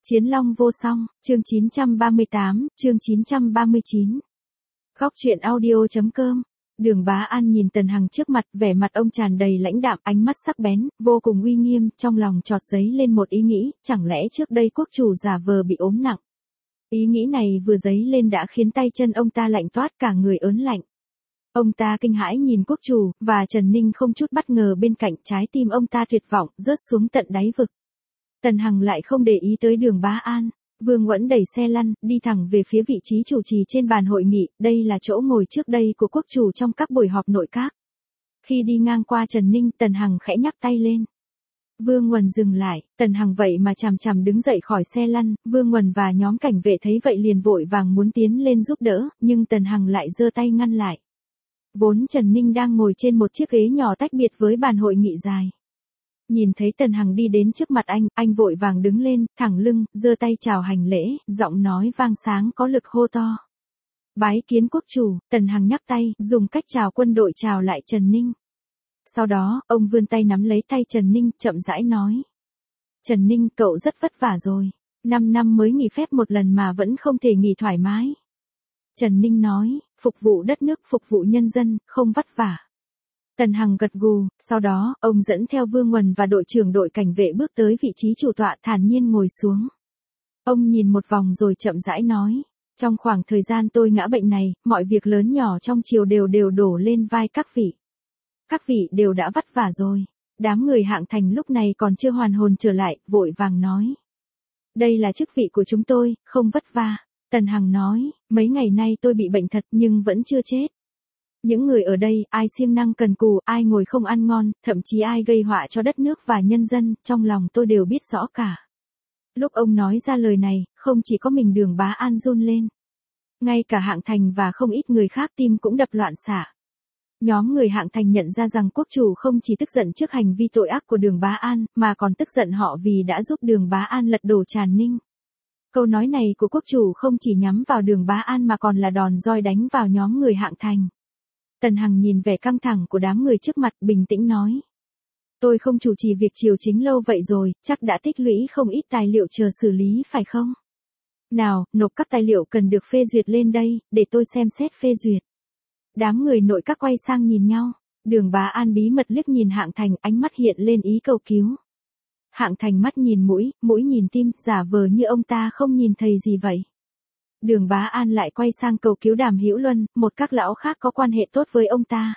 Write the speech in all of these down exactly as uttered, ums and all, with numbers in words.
Chiến long vô song, chương chín trăm ba mươi tám, chương chín trăm ba mươi chín. Góc truyện audio chấm com. Đường Bá An nhìn Tần Hằng trước mặt, vẻ mặt ông tràn đầy lãnh đạm, ánh mắt sắc bén, vô cùng uy nghiêm, trong lòng chợt dấy lên một ý nghĩ, chẳng lẽ trước đây quốc chủ giả vờ bị ốm nặng. Ý nghĩ này vừa dấy lên đã khiến tay chân ông ta lạnh toát, cả người ớn lạnh. Ông ta kinh hãi nhìn quốc chủ, và Trần Ninh không chút bất ngờ bên cạnh, trái tim ông ta tuyệt vọng, rớt xuống tận đáy vực. Tần Hằng lại không để ý tới Đường Bá An. Vương Uẩn đẩy xe lăn, đi thẳng về phía vị trí chủ trì trên bàn hội nghị, đây là chỗ ngồi trước đây của quốc chủ trong các buổi họp nội các. Khi đi ngang qua Trần Ninh, Tần Hằng khẽ nhắc tay lên. Vương Uẩn dừng lại, Tần Hằng vậy mà chằm chằm đứng dậy khỏi xe lăn, Vương Uẩn và nhóm cảnh vệ thấy vậy liền vội vàng muốn tiến lên giúp đỡ, nhưng Tần Hằng lại giơ tay ngăn lại. Vốn Trần Ninh đang ngồi trên một chiếc ghế nhỏ tách biệt với bàn hội nghị dài. Nhìn thấy Tần Hằng đi đến trước mặt anh, anh vội vàng đứng lên, thẳng lưng, giơ tay chào hành lễ, giọng nói vang sáng có lực hô to. Bái kiến quốc chủ. Tần Hằng nhắc tay, dùng cách chào quân đội chào lại Trần Ninh. Sau đó, ông vươn tay nắm lấy tay Trần Ninh, chậm rãi nói. Trần Ninh, cậu rất vất vả rồi. Năm năm mới nghỉ phép một lần mà vẫn không thể nghỉ thoải mái. Trần Ninh nói, phục vụ đất nước, phục vụ nhân dân, không vất vả. Tần Hằng gật gù, sau đó, ông dẫn theo Vương Uẩn và đội trưởng đội cảnh vệ bước tới vị trí chủ tọa, thản nhiên ngồi xuống. Ông nhìn một vòng rồi chậm rãi nói, trong khoảng thời gian tôi ngã bệnh này, mọi việc lớn nhỏ trong triều đều đều đổ lên vai các vị. Các vị đều đã vất vả rồi. Đám người Hạng Thành lúc này còn chưa hoàn hồn trở lại, vội vàng nói. Đây là chức vị của chúng tôi, không vất vả. Tần Hằng nói, mấy ngày nay tôi bị bệnh thật nhưng vẫn chưa chết. Những người ở đây, ai siêng năng cần cù, ai ngồi không ăn ngon, thậm chí ai gây họa cho đất nước và nhân dân, trong lòng tôi đều biết rõ cả. Lúc ông nói ra lời này, không chỉ có mình Đường Bá An run lên. Ngay cả Hạng Thành và không ít người khác tim cũng đập loạn xạ. Nhóm người Hạng Thành nhận ra rằng quốc chủ không chỉ tức giận trước hành vi tội ác của Đường Bá An, mà còn tức giận họ vì đã giúp Đường Bá An lật đổ Tràn Ninh. Câu nói này của quốc chủ không chỉ nhắm vào Đường Bá An mà còn là đòn roi đánh vào nhóm người Hạng Thành. Tần Hằng nhìn vẻ căng thẳng của đám người trước mặt, bình tĩnh nói. Tôi không chủ trì việc triều chính lâu vậy rồi, chắc đã tích lũy không ít tài liệu chờ xử lý phải không? Nào, nộp các tài liệu cần được phê duyệt lên đây, để tôi xem xét phê duyệt. Đám người nội các quay sang nhìn nhau, Đường Bá An bí mật liếc nhìn Hạng Thành, ánh mắt hiện lên ý cầu cứu. Hạng Thành mắt nhìn mũi, mũi nhìn tim, giả vờ như ông ta không nhìn thấy gì vậy. Đường Bá An lại quay sang cầu cứu Đàm Hữu Luân, một các lão khác có quan hệ tốt với ông ta.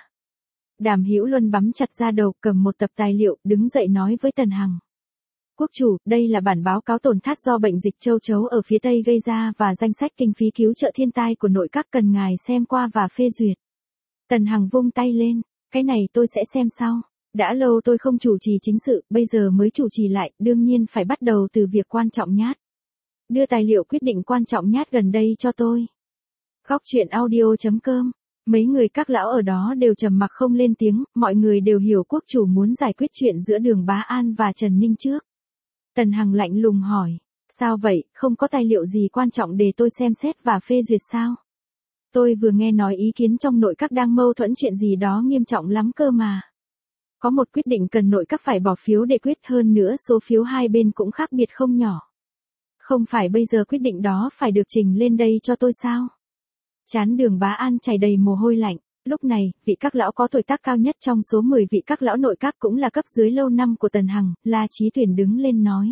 Đàm Hữu Luân bắm chặt ra đầu, cầm một tập tài liệu, đứng dậy nói với Tần Hằng. Quốc chủ, đây là bản báo cáo tổn thất do bệnh dịch châu chấu ở phía Tây gây ra và danh sách kinh phí cứu trợ thiên tai của nội các, cần ngài xem qua và phê duyệt. Tần Hằng vung tay lên, cái này tôi sẽ xem sau. Đã lâu tôi không chủ trì chính sự, bây giờ mới chủ trì lại, đương nhiên phải bắt đầu từ việc quan trọng nhất. Đưa tài liệu quyết định quan trọng nhất gần đây cho tôi. Góc truyện audio chấm com. Mấy người các lão ở đó đều trầm mặc không lên tiếng, mọi người đều hiểu quốc chủ muốn giải quyết chuyện giữa Đường Bá An và Trần Ninh trước. Tần Hằng lạnh lùng hỏi, sao vậy, không có tài liệu gì quan trọng để tôi xem xét và phê duyệt sao? Tôi vừa nghe nói ý kiến trong nội các đang mâu thuẫn chuyện gì đó nghiêm trọng lắm cơ mà. Có một quyết định cần nội các phải bỏ phiếu để quyết, hơn nữa số phiếu hai bên cũng khác biệt không nhỏ. Không phải bây giờ quyết định đó phải được trình lên đây cho tôi sao? Trán Đường Bá An chảy đầy mồ hôi lạnh. Lúc này, vị các lão có tuổi tác cao nhất trong số mười vị các lão nội các cũng là cấp dưới lâu năm của Tần Hằng, La Chí Tuyển đứng lên nói.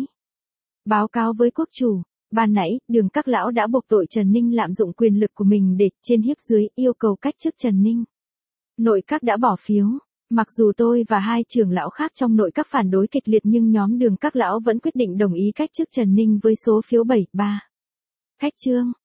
Báo cáo với quốc chủ, ban nãy, Đường các lão đã buộc tội Trần Ninh lạm dụng quyền lực của mình để, trên hiếp dưới, yêu cầu cách chức Trần Ninh. Nội các đã bỏ phiếu. Mặc dù tôi và hai trưởng lão khác trong nội các phản đối kịch liệt nhưng nhóm Đường các lão vẫn quyết định đồng ý cách chức Trần Ninh với số phiếu bảy ba. Khách trương,